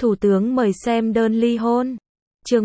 Thủ tướng mời xem đơn ly hôn. Chương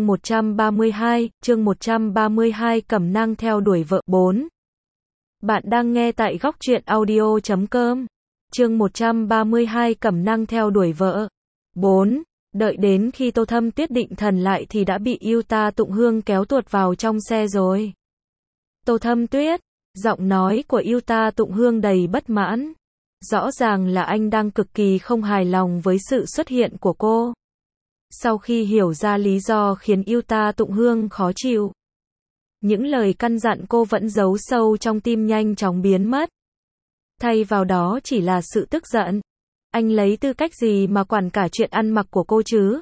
132, Cẩm Nang theo đuổi vợ 4. Bạn đang nghe tại góc truyện audio.com. Chương 132, Cẩm Nang theo đuổi vợ 4. Đợi đến khi Tô Thâm Tuyết định thần lại thì đã bị Yuta Tụng Hương kéo tuột vào trong xe rồi. Tô Thâm Tuyết, giọng nói của Yuta Tụng Hương đầy bất mãn. Rõ ràng là anh đang cực kỳ không hài lòng với sự xuất hiện của cô. Sau khi hiểu ra lý do khiến Yuta Tụng Hương khó chịu, những lời căn dặn cô vẫn giấu sâu trong tim nhanh chóng biến mất. Thay vào đó chỉ là sự tức giận. Anh lấy tư cách gì mà quản cả chuyện ăn mặc của cô chứ?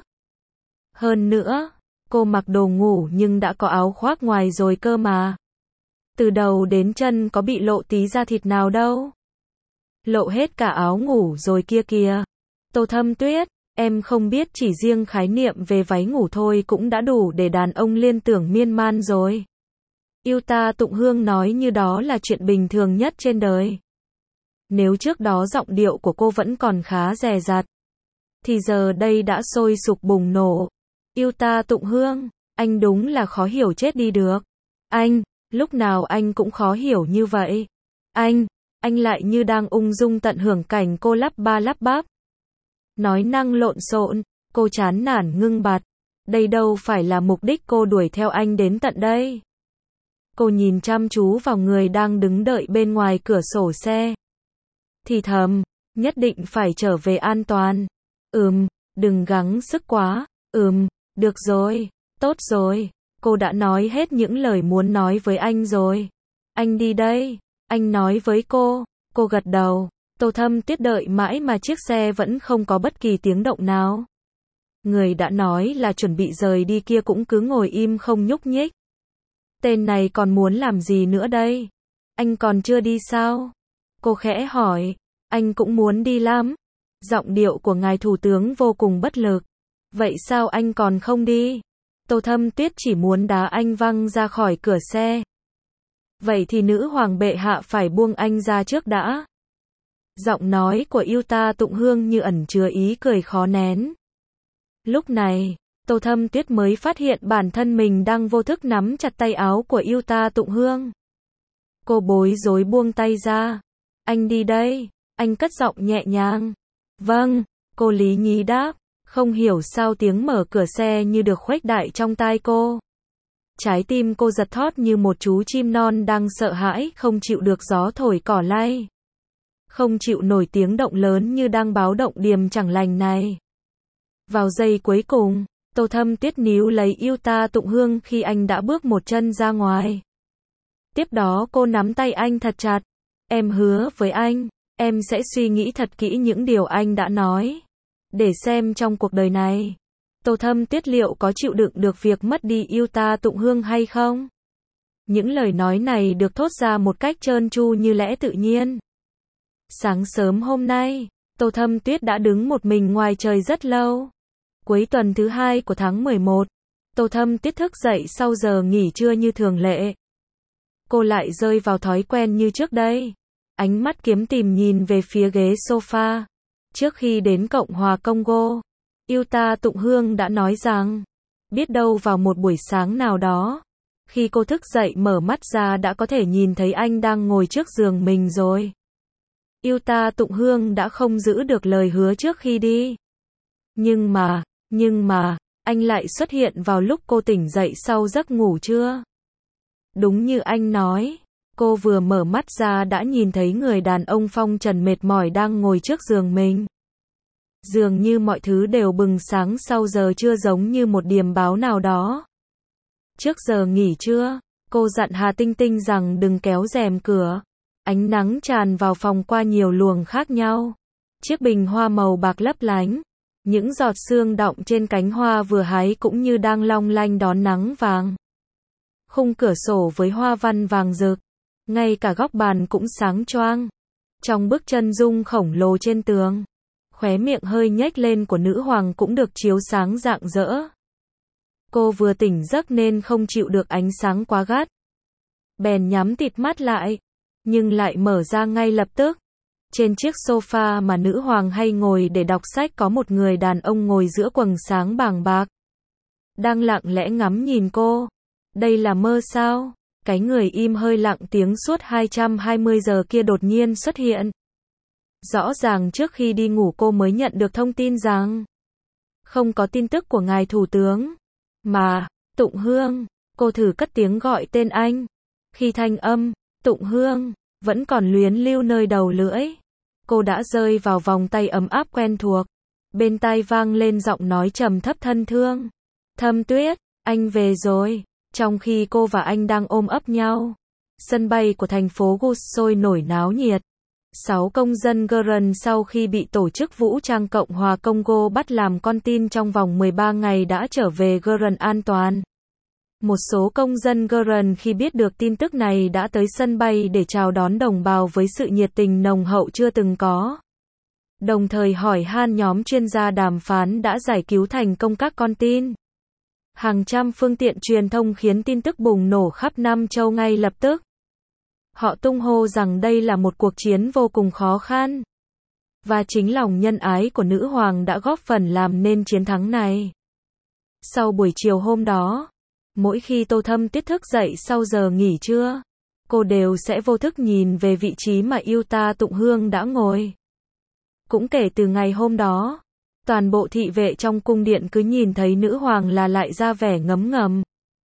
Hơn nữa, cô mặc đồ ngủ nhưng đã có áo khoác ngoài rồi cơ mà. Từ đầu đến chân có bị lộ tí da thịt nào đâu. Lộ hết cả áo ngủ rồi kia kìa. Tô Thâm Tuyết, em không biết chỉ riêng khái niệm về váy ngủ thôi cũng đã đủ để đàn ông liên tưởng miên man rồi. Yuta Tụng Hương nói như đó là chuyện bình thường nhất trên đời. Nếu trước đó giọng điệu của cô vẫn còn khá dè dặt, thì giờ đây đã sôi sục bùng nổ. Yuta Tụng Hương, anh đúng là khó hiểu chết đi được. Anh, lúc nào anh cũng khó hiểu như vậy. Anh lại như đang ung dung tận hưởng cảnh cô lắp ba lắp bắp. Nói năng lộn xộn, cô chán nản ngưng bặt. Đây đâu phải là mục đích cô đuổi theo anh đến tận đây. Cô nhìn chăm chú vào người đang đứng đợi bên ngoài cửa sổ xe. Thì thầm, nhất định phải trở về an toàn. Đừng gắng sức quá. Được rồi, tốt rồi. Cô đã nói hết những lời muốn nói với anh rồi. Anh đi đây, anh nói với cô gật đầu. Tô Thâm Tuyết đợi mãi mà chiếc xe vẫn không có bất kỳ tiếng động nào. Người đã nói là chuẩn bị rời đi kia cũng cứ ngồi im không nhúc nhích. Tên này còn muốn làm gì nữa đây? Anh còn chưa đi sao? Cô khẽ hỏi. Anh cũng muốn đi lắm. Giọng điệu của ngài thủ tướng vô cùng bất lực. Vậy sao anh còn không đi? Tô Thâm Tuyết chỉ muốn đá anh văng ra khỏi cửa xe. Vậy thì nữ hoàng bệ hạ phải buông anh ra trước đã. Giọng nói của Yuta Tụng Hương như ẩn chứa ý cười khó nén. Lúc này, Tô Thâm Tuyết mới phát hiện bản thân mình đang vô thức nắm chặt tay áo của Yuta Tụng Hương. Cô bối rối buông tay ra. Anh đi đây, anh cất giọng nhẹ nhàng. Vâng, cô lý nhí đáp, không hiểu sao tiếng mở cửa xe như được khuếch đại trong tai cô. Trái tim cô giật thót như một chú chim non đang sợ hãi không chịu được gió thổi cỏ lay. Không chịu nổi tiếng động lớn như đang báo động điềm chẳng lành này. Vào giây cuối cùng, Tô Thâm Tuyết níu lấy Yuta Tụng Hương khi anh đã bước một chân ra ngoài. Tiếp đó cô nắm tay anh thật chặt. Em hứa với anh, em sẽ suy nghĩ thật kỹ những điều anh đã nói. Để xem trong cuộc đời này, Tô Thâm Tuyết liệu có chịu đựng được việc mất đi Yuta Tụng Hương hay không? Những lời nói này được thốt ra một cách trơn tru như lẽ tự nhiên. Sáng sớm hôm nay, Tô Thâm Tuyết đã đứng một mình ngoài trời rất lâu. Cuối tuần thứ 2 của tháng 11, Tô Thâm Tuyết thức dậy sau giờ nghỉ trưa như thường lệ. Cô lại rơi vào thói quen như trước đây. Ánh mắt kiếm tìm nhìn về phía ghế sofa. Trước khi đến Cộng hòa Congo, Yuta Tụng Hương đã nói rằng, biết đâu vào một buổi sáng nào đó, khi cô thức dậy mở mắt ra đã có thể nhìn thấy anh đang ngồi trước giường mình rồi. Yuta Tụng Hương đã không giữ được lời hứa trước khi đi. Nhưng mà, anh lại xuất hiện vào lúc cô tỉnh dậy sau giấc ngủ trưa. Đúng như anh nói, cô vừa mở mắt ra đã nhìn thấy người đàn ông phong trần mệt mỏi đang ngồi trước giường mình. Dường như mọi thứ đều bừng sáng sau giờ trưa giống như một điềm báo nào đó. Trước giờ nghỉ trưa, cô dặn Hà Tinh Tinh rằng đừng kéo rèm cửa. Ánh nắng tràn vào phòng qua nhiều luồng khác nhau. Chiếc bình hoa màu bạc lấp lánh. Những giọt sương đọng trên cánh hoa vừa hái cũng như đang long lanh đón nắng vàng. Khung cửa sổ với hoa văn vàng rực. Ngay cả góc bàn cũng sáng choang. Trong bức chân dung khổng lồ trên tường, khóe miệng hơi nhếch lên của nữ hoàng cũng được chiếu sáng rạng rỡ. Cô vừa tỉnh giấc nên không chịu được ánh sáng quá gắt. Bèn nhắm tịt mắt lại, nhưng lại mở ra ngay lập tức. Trên chiếc sofa mà nữ hoàng hay ngồi để đọc sách có một người đàn ông ngồi giữa quầng sáng bàng bạc. Đang lặng lẽ ngắm nhìn cô. Đây là mơ sao? Cái người im hơi lặng tiếng suốt 220 giờ kia đột nhiên xuất hiện. Rõ ràng trước khi đi ngủ cô mới nhận được thông tin rằng không có tin tức của ngài thủ tướng. Mà, Tụng Hương, cô thử cất tiếng gọi tên anh. Khi thanh âm, Tụng Hương, vẫn còn luyến lưu nơi đầu lưỡi. Cô đã rơi vào vòng tay ấm áp quen thuộc. Bên tai vang lên giọng nói trầm thấp thân thương. Thâm Tuyết, anh về rồi. Trong khi cô và anh đang ôm ấp nhau, sân bay của thành phố Gus sôi nổi náo nhiệt. 6 công dân Gueren sau khi bị tổ chức vũ trang Cộng hòa Congo bắt làm con tin trong vòng 13 ngày đã trở về Gueren an toàn. Một số công dân Gueren khi biết được tin tức này đã tới sân bay để chào đón đồng bào với sự nhiệt tình nồng hậu chưa từng có. Đồng thời hỏi han nhóm chuyên gia đàm phán đã giải cứu thành công các con tin. Hàng trăm phương tiện truyền thông khiến tin tức bùng nổ khắp Nam Châu ngay lập tức. Họ tung hô rằng đây là một cuộc chiến vô cùng khó khăn. Và chính lòng nhân ái của nữ hoàng đã góp phần làm nên chiến thắng này. Sau buổi chiều hôm đó, mỗi khi Tô Thâm Tuyết thức dậy sau giờ nghỉ trưa, cô đều sẽ vô thức nhìn về vị trí mà Yuta Tụng Hương đã ngồi. Cũng kể từ ngày hôm đó, toàn bộ thị vệ trong cung điện cứ nhìn thấy nữ hoàng là lại ra vẻ ngấm ngầm.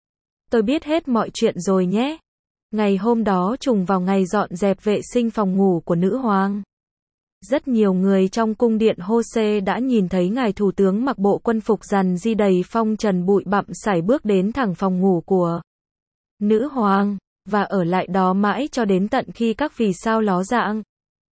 Tôi biết hết mọi chuyện rồi nhé. Ngày hôm đó trùng vào ngày dọn dẹp vệ sinh phòng ngủ của nữ hoàng. Rất nhiều người trong cung điện Hose đã nhìn thấy ngài thủ tướng mặc bộ quân phục rằn di đầy phong trần bụi bặm sải bước đến thẳng phòng ngủ của nữ hoàng, và ở lại đó mãi cho đến tận khi các vì sao ló dạng.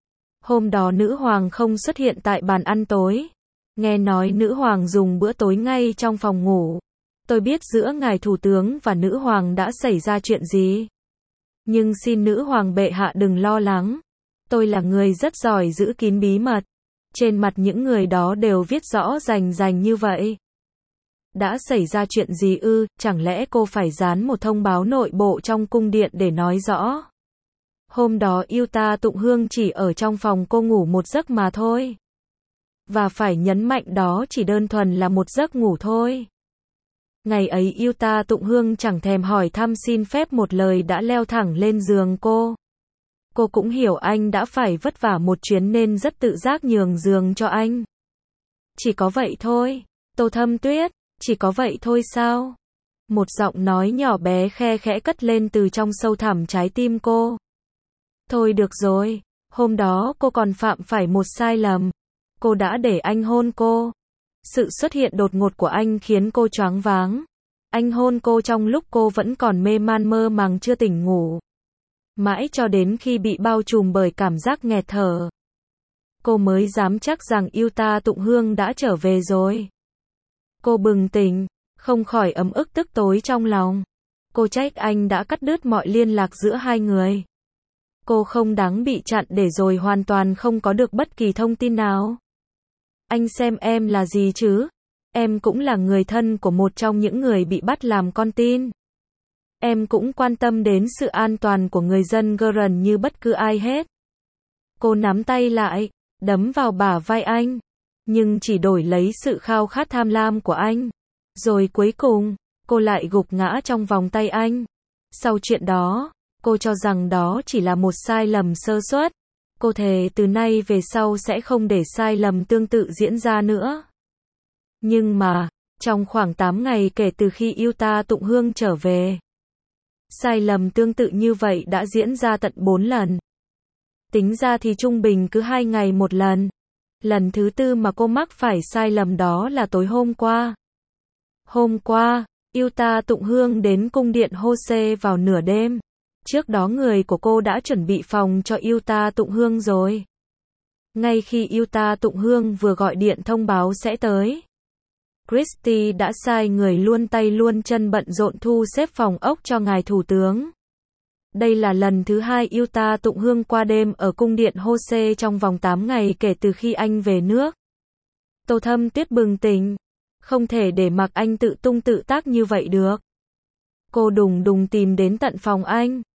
Hôm đó nữ hoàng không xuất hiện tại bàn ăn tối. Nghe nói nữ hoàng dùng bữa tối ngay trong phòng ngủ. Tôi biết giữa ngài thủ tướng và nữ hoàng đã xảy ra chuyện gì. Nhưng xin nữ hoàng bệ hạ đừng lo lắng. Tôi là người rất giỏi giữ kín bí mật. Trên mặt những người đó đều viết rõ rành như vậy. Đã xảy ra chuyện gì ư? Chẳng lẽ cô phải dán một thông báo nội bộ trong cung điện để nói rõ? Hôm đó Yuta Tụng Hương chỉ ở trong phòng cô ngủ một giấc mà thôi. Và phải nhấn mạnh đó chỉ đơn thuần là một giấc ngủ thôi. Ngày ấy Yuta Tụng Hương chẳng thèm hỏi thăm xin phép một lời đã leo thẳng lên giường cô. Cô cũng hiểu anh đã phải vất vả một chuyến nên rất tự giác nhường giường cho anh. Chỉ có vậy thôi, Tô Thâm Tuyết, chỉ có vậy thôi sao? Một giọng nói nhỏ bé khe khẽ cất lên từ trong sâu thẳm trái tim cô. Thôi được rồi, hôm đó cô còn phạm phải một sai lầm. Cô đã để anh hôn cô. Sự xuất hiện đột ngột của anh khiến cô choáng váng. Anh hôn cô trong lúc cô vẫn còn mê man mơ màng chưa tỉnh ngủ. Mãi cho đến khi bị bao trùm bởi cảm giác nghẹt thở, cô mới dám chắc rằng Yuta Tụng Hương đã trở về rồi. Cô bừng tỉnh, không khỏi ấm ức tức tối trong lòng. Cô trách anh đã cắt đứt mọi liên lạc giữa hai người. Cô không đáng bị chặn để rồi hoàn toàn không có được bất kỳ thông tin nào. Anh xem em là gì chứ? Em cũng là người thân của một trong những người bị bắt làm con tin. Em cũng quan tâm đến sự an toàn của người dân Gueren như bất cứ ai hết. Cô nắm tay lại, đấm vào bả vai anh, nhưng chỉ đổi lấy sự khao khát tham lam của anh. Rồi cuối cùng, cô lại gục ngã trong vòng tay anh. Sau chuyện đó, cô cho rằng đó chỉ là một sai lầm sơ suất. Cô thề từ nay về sau sẽ không để sai lầm tương tự diễn ra nữa. Nhưng mà, trong khoảng 8 ngày kể từ khi Yuta Tụng Hương trở về, sai lầm tương tự như vậy đã diễn ra tận 4 lần. Tính ra thì trung bình cứ 2 ngày một lần. Lần thứ tư mà cô mắc phải sai lầm đó là tối hôm qua. Hôm qua, Yuta Tụng Hương đến cung điện Hose vào nửa đêm. Trước đó người của cô đã chuẩn bị phòng cho Yuta Tụng Hương rồi. Ngay khi Yuta Tụng Hương vừa gọi điện thông báo sẽ tới, Christie đã sai người luôn tay luôn chân bận rộn thu xếp phòng ốc cho ngài thủ tướng. Đây là lần thứ 2 Yuta Tụng Hương qua đêm ở cung điện Hose trong vòng 8 ngày kể từ khi anh về nước. Tô Thâm Tuyết bừng tỉnh. Không thể để mặc anh tự tung tự tác như vậy được. Cô đùng đùng tìm đến tận phòng anh.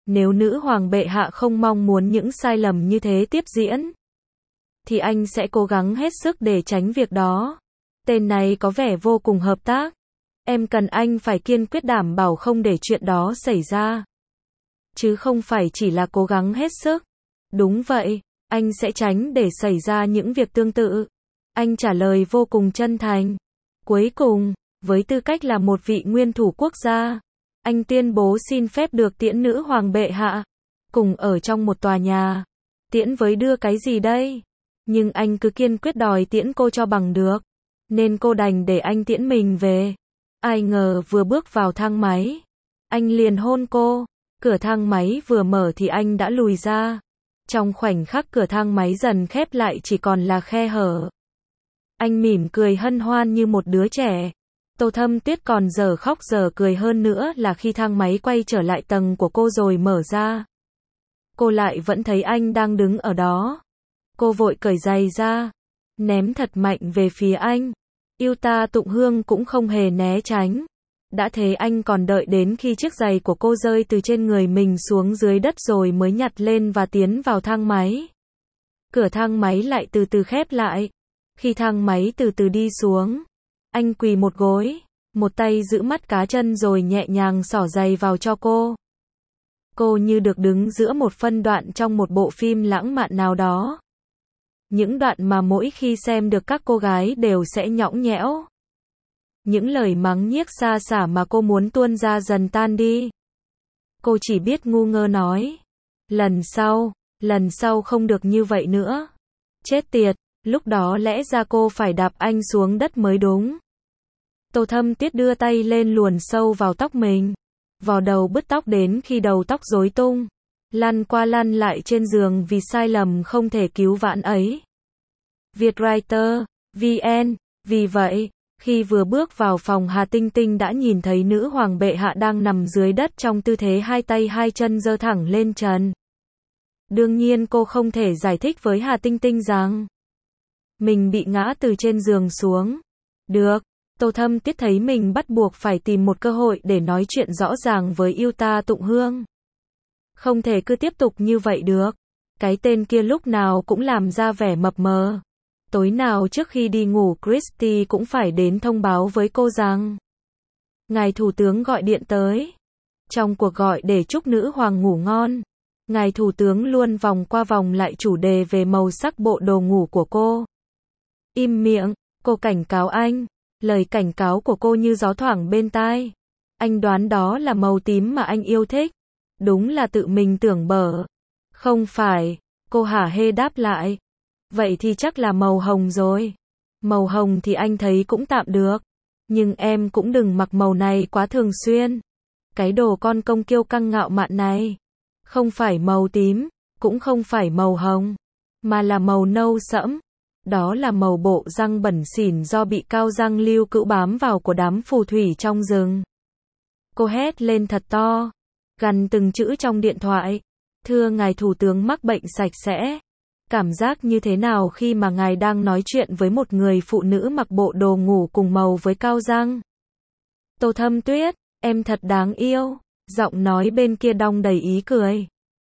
Nếu nữ hoàng bệ hạ không mong muốn những sai lầm như thế tiếp diễn, thì anh sẽ cố gắng hết sức để tránh việc đó. Tên này có vẻ vô cùng hợp tác. Em cần anh phải kiên quyết đảm bảo không để chuyện đó xảy ra. Chứ không phải chỉ là cố gắng hết sức. Đúng vậy, anh sẽ tránh để xảy ra những việc tương tự. Anh trả lời vô cùng chân thành. Cuối cùng, với tư cách là một vị nguyên thủ quốc gia, anh tuyên bố xin phép được tiễn nữ hoàng bệ hạ. Cùng ở trong một tòa nhà. Tiễn với đưa cái gì đây? Nhưng anh cứ kiên quyết đòi tiễn cô cho bằng được. Nên cô đành để anh tiễn mình về. Ai ngờ vừa bước vào thang máy, anh liền hôn cô. Cửa thang máy vừa mở thì anh đã lùi ra. Trong khoảnh khắc cửa thang máy dần khép lại chỉ còn là khe hở. Anh mỉm cười hân hoan như một đứa trẻ. Tô Thâm Tuyết còn giờ khóc giờ cười hơn nữa là khi thang máy quay trở lại tầng của cô rồi mở ra. Cô lại vẫn thấy anh đang đứng ở đó. Cô vội cởi giày ra, ném thật mạnh về phía anh. Yuta Tụng Hương cũng không hề né tránh. Đã thế anh còn đợi đến khi chiếc giày của cô rơi từ trên người mình xuống dưới đất rồi mới nhặt lên và tiến vào thang máy. Cửa thang máy lại từ từ khép lại. Khi thang máy từ từ đi xuống, anh quỳ một gối, một tay giữ mắt cá chân rồi nhẹ nhàng xỏ giày vào cho cô. Cô như được đứng giữa một phân đoạn trong một bộ phim lãng mạn nào đó. Những đoạn mà mỗi khi xem được các cô gái đều sẽ nhõng nhẽo. Những lời mắng nhiếc xa xả mà cô muốn tuôn ra dần tan đi. Cô chỉ biết ngu ngơ nói. Lần sau không được như vậy nữa. Chết tiệt, lúc đó lẽ ra cô phải đạp anh xuống đất mới đúng. Tô Thâm Tuyết đưa tay lên luồn sâu vào tóc mình. Vò đầu bứt tóc đến khi đầu tóc rối tung. Lăn qua lăn lại trên giường vì sai lầm không thể cứu vãn ấy. Vietwriter, VN, vì vậy, khi vừa bước vào phòng Hà Tinh Tinh đã nhìn thấy nữ hoàng bệ hạ đang nằm dưới đất trong tư thế hai tay hai chân giơ thẳng lên trần. Đương nhiên cô không thể giải thích với Hà Tinh Tinh rằng mình bị ngã từ trên giường xuống. Được, Tô Thâm Tuyết thấy mình bắt buộc phải tìm một cơ hội để nói chuyện rõ ràng với Yuta Tụng Hương. Không thể cứ tiếp tục như vậy được. Cái tên kia lúc nào cũng làm ra vẻ mập mờ. Tối nào trước khi đi ngủ Christy cũng phải đến thông báo với cô rằng ngài thủ tướng gọi điện tới. Trong cuộc gọi để chúc nữ hoàng ngủ ngon, ngài thủ tướng luôn vòng qua vòng lại chủ đề về màu sắc bộ đồ ngủ của cô. Im miệng, cô cảnh cáo anh. Lời cảnh cáo của cô như gió thoảng bên tai. Anh đoán đó là màu tím mà anh yêu thích. Đúng là tự mình tưởng bở. Không phải, cô hả hê đáp lại. Vậy thì chắc là màu hồng rồi. Màu hồng thì anh thấy cũng tạm được. Nhưng em cũng đừng mặc màu này quá thường xuyên. Cái đồ con công kiêu căng ngạo mạn này. Không phải màu tím, cũng không phải màu hồng, mà là màu nâu sẫm. Đó là màu bộ răng bẩn xỉn do bị cao răng Lưu Cữu bám vào của đám phù thủy trong rừng. Cô hét lên thật to, gằn từng chữ trong điện thoại. Thưa ngài thủ tướng mắc bệnh sạch sẽ. Cảm giác như thế nào khi mà ngài đang nói chuyện với một người phụ nữ mặc bộ đồ ngủ cùng màu với cao răng? Tô Thâm Tuyết, em thật đáng yêu. Giọng nói bên kia đong đầy ý cười.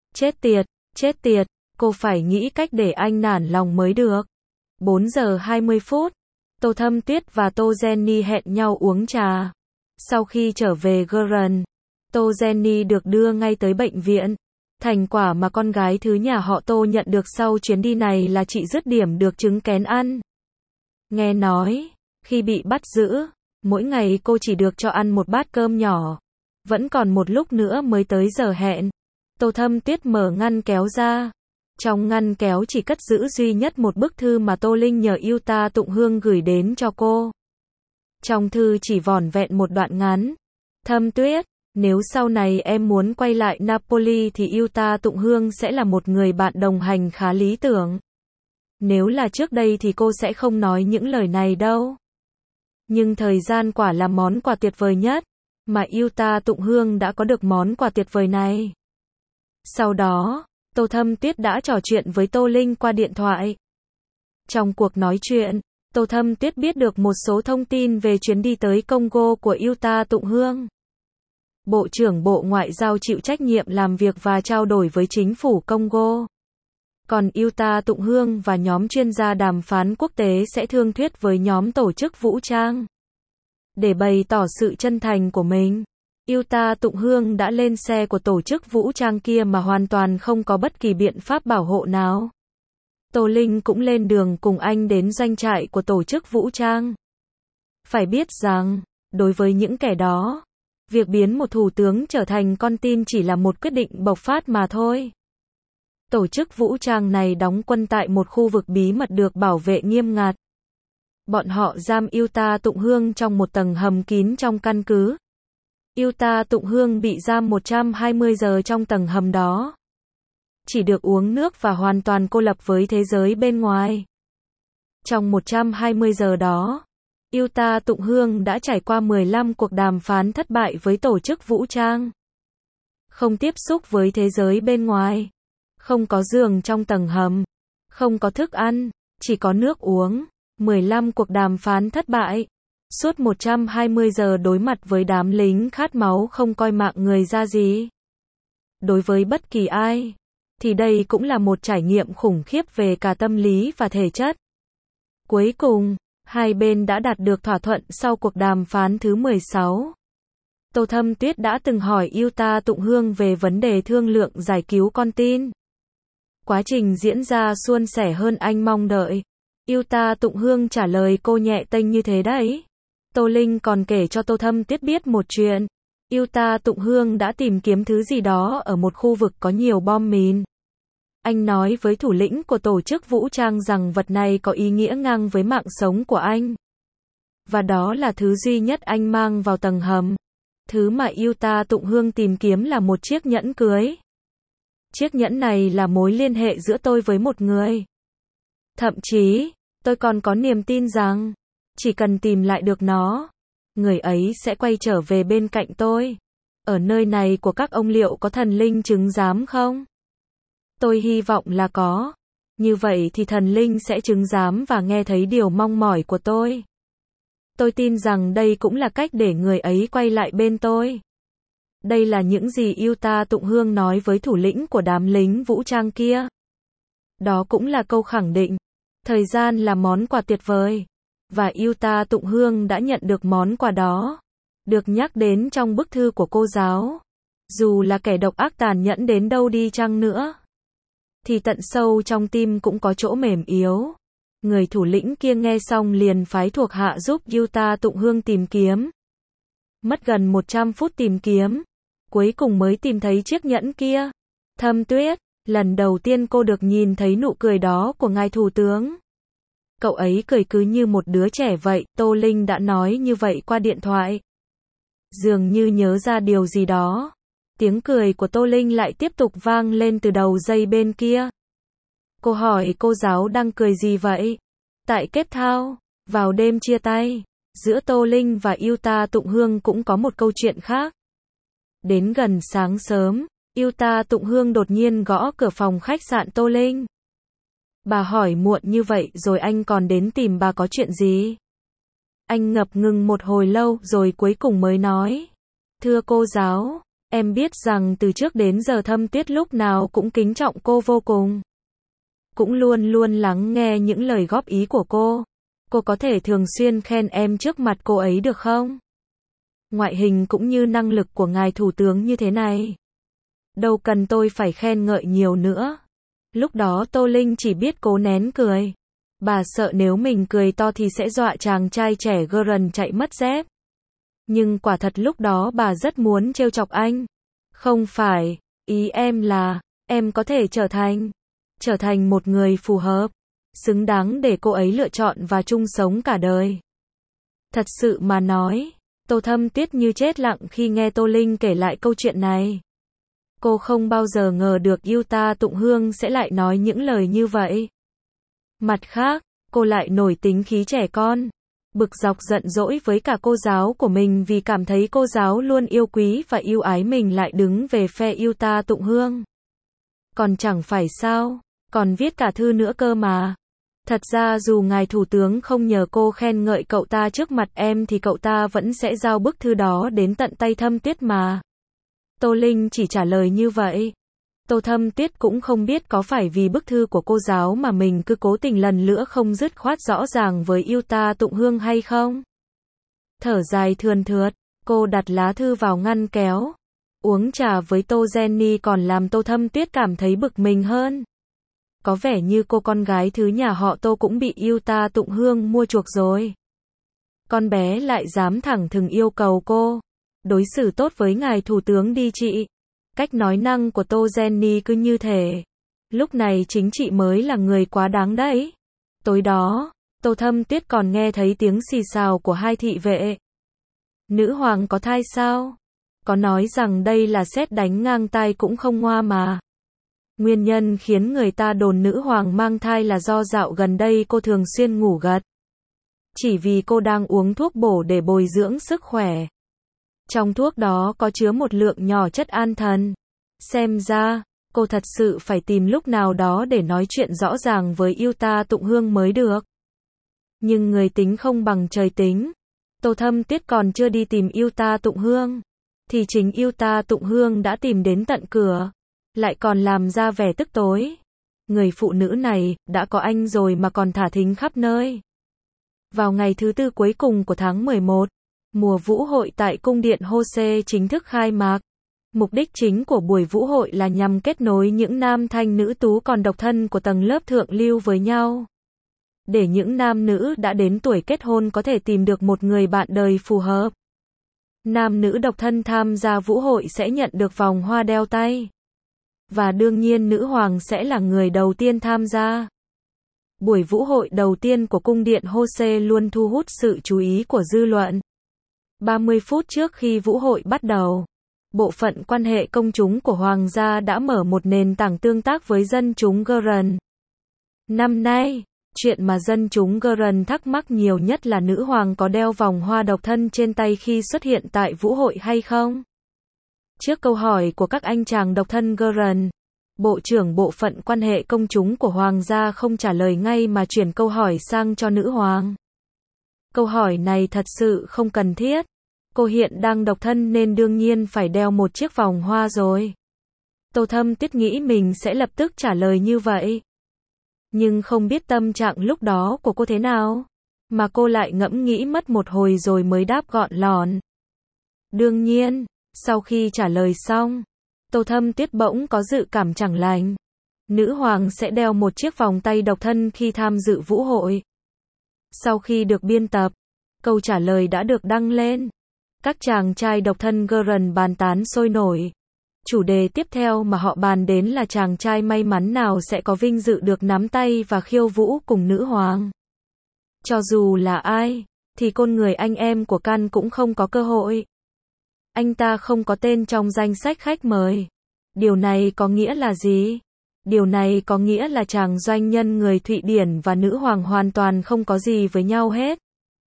Chết tiệt, cô phải nghĩ cách để anh nản lòng mới được. 4 giờ 20 phút, Tô Thâm Tuyết và Tô Jenny hẹn nhau uống trà. Sau khi trở về Gurren, Tô Jenny được đưa ngay tới bệnh viện. Thành quả mà con gái thứ nhà họ Tô nhận được sau chuyến đi này là chị dứt điểm được trứng kén ăn. Nghe nói, khi bị bắt giữ, mỗi ngày cô chỉ được cho ăn một bát cơm nhỏ. Vẫn còn một lúc nữa mới tới giờ hẹn. Tô Thâm Tuyết mở ngăn kéo ra. Trong ngăn kéo chỉ cất giữ duy nhất một bức thư mà Tô Linh nhờ Yuta Tụng Hương gửi đến cho cô. Trong thư chỉ vỏn vẹn một đoạn ngắn. Thâm Tuyết, nếu sau này em muốn quay lại Napoli thì Yuta Tụng Hương sẽ là một người bạn đồng hành khá lý tưởng. Nếu là trước đây thì cô sẽ không nói những lời này đâu. Nhưng thời gian quả là món quà tuyệt vời nhất, mà Yuta Tụng Hương đã có được món quà tuyệt vời này. Sau đó, Tô Thâm Tuyết đã trò chuyện với Tô Linh qua điện thoại. Trong cuộc nói chuyện, Tô Thâm Tuyết biết được một số thông tin về chuyến đi tới Congo của Yuta Tụng Hương. Bộ trưởng Bộ Ngoại giao chịu trách nhiệm làm việc và trao đổi với chính phủ Congo. Còn Yuta Tụng Hương và nhóm chuyên gia đàm phán quốc tế sẽ thương thuyết với nhóm tổ chức vũ trang. Để bày tỏ sự chân thành của mình, Yuta Tụng Hương đã lên xe của tổ chức vũ trang kia mà hoàn toàn không có bất kỳ biện pháp bảo hộ nào. Tô Linh cũng lên đường cùng anh đến doanh trại của tổ chức vũ trang. Phải biết rằng, đối với những kẻ đó, việc biến một thủ tướng trở thành con tin chỉ là một quyết định bộc phát mà thôi. Tổ chức vũ trang này đóng quân tại một khu vực bí mật được bảo vệ nghiêm ngặt. Bọn họ giam Yuta Tụng Hương trong một tầng hầm kín trong căn cứ. Yuta Tụng Hương bị giam 120 giờ trong tầng hầm đó. Chỉ được uống nước và hoàn toàn cô lập với thế giới bên ngoài. Trong 120 giờ đó, Yuta Tụng Hương đã trải qua 15 cuộc đàm phán thất bại với tổ chức vũ trang. Không tiếp xúc với thế giới bên ngoài. Không có giường trong tầng hầm. Không có thức ăn, chỉ có nước uống. 15 cuộc đàm phán thất bại. Suốt 120 giờ đối mặt với đám lính khát máu không coi mạng người ra gì. Đối với bất kỳ ai, thì đây cũng là một trải nghiệm khủng khiếp về cả tâm lý và thể chất. Cuối cùng, hai bên đã đạt được thỏa thuận sau cuộc đàm phán thứ 16. Tô Thâm Tuyết đã từng hỏi Yuta Tụng Hương về vấn đề thương lượng giải cứu con tin. Quá trình diễn ra suôn sẻ hơn anh mong đợi. Yuta Tụng Hương trả lời cô nhẹ tênh như thế đấy. Tô Linh còn kể cho Tô Thâm Tuyết biết một chuyện. Yuta Tụng Hương đã tìm kiếm thứ gì đó ở một khu vực có nhiều bom mìn. Anh nói với thủ lĩnh của tổ chức vũ trang rằng vật này có ý nghĩa ngang với mạng sống của anh. Và đó là thứ duy nhất anh mang vào tầng hầm. Thứ mà Yuta Tụng Hương tìm kiếm là một chiếc nhẫn cưới. Chiếc nhẫn này là mối liên hệ giữa tôi với một người. Thậm chí, tôi còn có niềm tin rằng, chỉ cần tìm lại được nó, người ấy sẽ quay trở về bên cạnh tôi. Ở nơi này của các ông liệu có thần linh chứng giám không? Tôi hy vọng là có. Như vậy thì thần linh sẽ chứng giám và nghe thấy điều mong mỏi của tôi. Tôi tin rằng đây cũng là cách để người ấy quay lại bên tôi. Đây là những gì Yuta Tụng Hương nói với thủ lĩnh của đám lính vũ trang kia. Đó cũng là câu khẳng định. Thời gian là món quà tuyệt vời. Và Yuta Tụng Hương đã nhận được món quà đó. Được nhắc đến trong bức thư của cô giáo. Dù là kẻ độc ác tàn nhẫn đến đâu đi chăng nữa, thì tận sâu trong tim cũng có chỗ mềm yếu. Người thủ lĩnh kia nghe xong liền phái thuộc hạ giúp Yuta Tụng Hương tìm kiếm. Mất gần 100 phút tìm kiếm. Cuối cùng mới tìm thấy chiếc nhẫn kia. Thâm Tuyết, lần đầu tiên cô được nhìn thấy nụ cười đó của ngài thủ tướng. Cậu ấy cười cứ như một đứa trẻ vậy, Tô Linh đã nói như vậy qua điện thoại. Dường như nhớ ra điều gì đó. Tiếng cười của Tô Linh lại tiếp tục vang lên từ đầu dây bên kia. Cô hỏi cô giáo đang cười gì vậy? Tại Cape Town, vào đêm chia tay, giữa Tô Linh và Yuta Tụng Hương cũng có một câu chuyện khác. Đến gần sáng sớm, Yuta Tụng Hương đột nhiên gõ cửa phòng khách sạn Tô Linh. Bà hỏi muộn như vậy rồi anh còn đến tìm bà có chuyện gì? Anh ngập ngừng một hồi lâu rồi cuối cùng mới nói. Thưa cô giáo, em biết rằng từ trước đến giờ Thâm Tuyết lúc nào cũng kính trọng cô vô cùng. Cũng luôn luôn lắng nghe những lời góp ý của cô. Cô có thể thường xuyên khen em trước mặt cô ấy được không? Ngoại hình cũng như năng lực của ngài thủ tướng như thế này. Đâu cần tôi phải khen ngợi nhiều nữa. Lúc đó Tô Linh chỉ biết cố nén cười. Bà sợ nếu mình cười to thì sẽ dọa chàng trai trẻ Gordon chạy mất dép. Nhưng quả thật lúc đó bà rất muốn trêu chọc anh. Không phải, ý em là, em có thể trở thành một người phù hợp, xứng đáng để cô ấy lựa chọn và chung sống cả đời. Thật sự mà nói, Tô Thâm Tuyết như chết lặng khi nghe Tô Linh kể lại câu chuyện này. Cô không bao giờ ngờ được Yuta Tụng Hương sẽ lại nói những lời như vậy. Mặt khác, cô lại nổi tính khí trẻ con, bực dọc giận dỗi với cả cô giáo của mình vì cảm thấy cô giáo luôn yêu quý và yêu ái mình lại đứng về phe Yuta Tụng Hương. Còn chẳng phải sao, còn viết cả thư nữa cơ mà. Thật ra dù ngài thủ tướng không nhờ cô khen ngợi cậu ta trước mặt em thì cậu ta vẫn sẽ giao bức thư đó đến tận tay Thâm Tuyết mà. Tô Linh chỉ trả lời như vậy. Tô Thâm Tuyết cũng không biết có phải vì bức thư của cô giáo mà mình cứ cố tình lần nữa không dứt khoát rõ ràng với yêu ta Tụng Hương hay không. Thở dài thườn thượt, cô đặt lá thư vào ngăn kéo. Uống trà với Tô Jenny còn làm Tô Thâm Tuyết cảm thấy bực mình hơn. Có vẻ như cô con gái thứ nhà họ Tô cũng bị yêu ta Tụng Hương mua chuộc rồi. Con bé lại dám thẳng thừng yêu cầu cô đối xử tốt với ngài thủ tướng đi chị. Cách nói năng của Tô Jenny cứ như thể lúc này chính chị mới là người quá đáng đấy. Tối đó, Tô Thâm Tuyết còn nghe thấy tiếng xì xào của hai thị vệ. Nữ hoàng có thai sao? Có nói rằng đây là sét đánh ngang tai cũng không ngoa mà. Nguyên nhân khiến người ta đồn nữ hoàng mang thai là do dạo gần đây cô thường xuyên ngủ gật. Chỉ vì cô đang uống thuốc bổ để bồi dưỡng sức khỏe. Trong thuốc đó có chứa một lượng nhỏ chất an thần. Xem ra, cô thật sự phải tìm lúc nào đó để nói chuyện rõ ràng với yêu ta Tụng Hương mới được. Nhưng người tính không bằng trời tính. Tô Thâm Tuyết còn chưa đi tìm yêu ta Tụng Hương, thì chính yêu ta Tụng Hương đã tìm đến tận cửa, lại còn làm ra vẻ tức tối. Người phụ nữ này, đã có anh rồi mà còn thả thính khắp nơi. Vào ngày thứ tư cuối cùng của tháng 11, mùa vũ hội tại cung điện Hô-xê chính thức khai mạc. Mục đích chính của buổi vũ hội là nhằm kết nối những nam thanh nữ tú còn độc thân của tầng lớp thượng lưu với nhau. Để những nam nữ đã đến tuổi kết hôn có thể tìm được một người bạn đời phù hợp. Nam nữ độc thân tham gia vũ hội sẽ nhận được vòng hoa đeo tay. Và đương nhiên nữ hoàng sẽ là người đầu tiên tham gia. Buổi vũ hội đầu tiên của cung điện Hô-xê luôn thu hút sự chú ý của dư luận. 30 phút trước khi vũ hội bắt đầu, bộ phận quan hệ công chúng của hoàng gia đã mở một nền tảng tương tác với dân chúng Geren. Năm nay, chuyện mà dân chúng Geren thắc mắc nhiều nhất là nữ hoàng có đeo vòng hoa độc thân trên tay khi xuất hiện tại vũ hội hay không. Trước câu hỏi của các anh chàng độc thân Geren, Bộ trưởng Bộ phận quan hệ công chúng của hoàng gia không trả lời ngay mà chuyển câu hỏi sang cho nữ hoàng. Câu hỏi này thật sự không cần thiết. Cô hiện đang độc thân nên đương nhiên phải đeo một chiếc vòng hoa rồi. Tô Thâm Tuyết nghĩ mình sẽ lập tức trả lời như vậy. Nhưng không biết tâm trạng lúc đó của cô thế nào, mà cô lại ngẫm nghĩ mất một hồi rồi mới đáp gọn lọn. Đương nhiên, sau khi trả lời xong, Tô Thâm Tuyết bỗng có dự cảm chẳng lành. Nữ hoàng sẽ đeo một chiếc vòng tay độc thân khi tham dự vũ hội. Sau khi được biên tập, câu trả lời đã được đăng lên. Các chàng trai độc thân Geren bàn tán sôi nổi. Chủ đề tiếp theo mà họ bàn đến là chàng trai may mắn nào sẽ có vinh dự được nắm tay và khiêu vũ cùng nữ hoàng. Cho dù là ai, thì con người anh em của Can cũng không có cơ hội. Anh ta không có tên trong danh sách khách mời. Điều này có nghĩa là gì? Điều này có nghĩa là chàng doanh nhân người Thụy Điển và nữ hoàng hoàn toàn không có gì với nhau hết.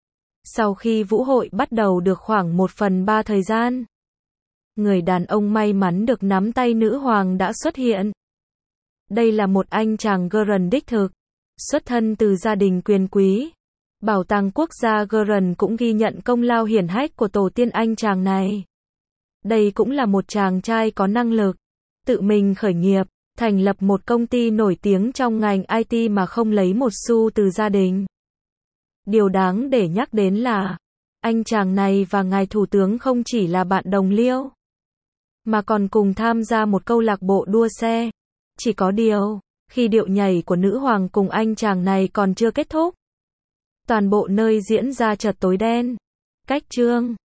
Sau khi vũ hội bắt đầu được khoảng 1/3 thời gian, người đàn ông may mắn được nắm tay nữ hoàng đã xuất hiện. Đây là một anh chàng Geren đích thực, xuất thân từ gia đình quyền quý. Bảo tàng quốc gia Geren cũng ghi nhận công lao hiển hách của tổ tiên anh chàng này. Đây cũng là một chàng trai có năng lực, tự mình khởi nghiệp, thành lập một công ty nổi tiếng trong ngành IT mà không lấy một xu từ gia đình. Điều đáng để nhắc đến là, anh chàng này và ngài thủ tướng không chỉ là bạn đồng liêu, mà còn cùng tham gia một câu lạc bộ đua xe. Chỉ có điều, khi điệu nhảy của nữ hoàng cùng anh chàng này còn chưa kết thúc, toàn bộ nơi diễn ra chợt tối đen. Cách chương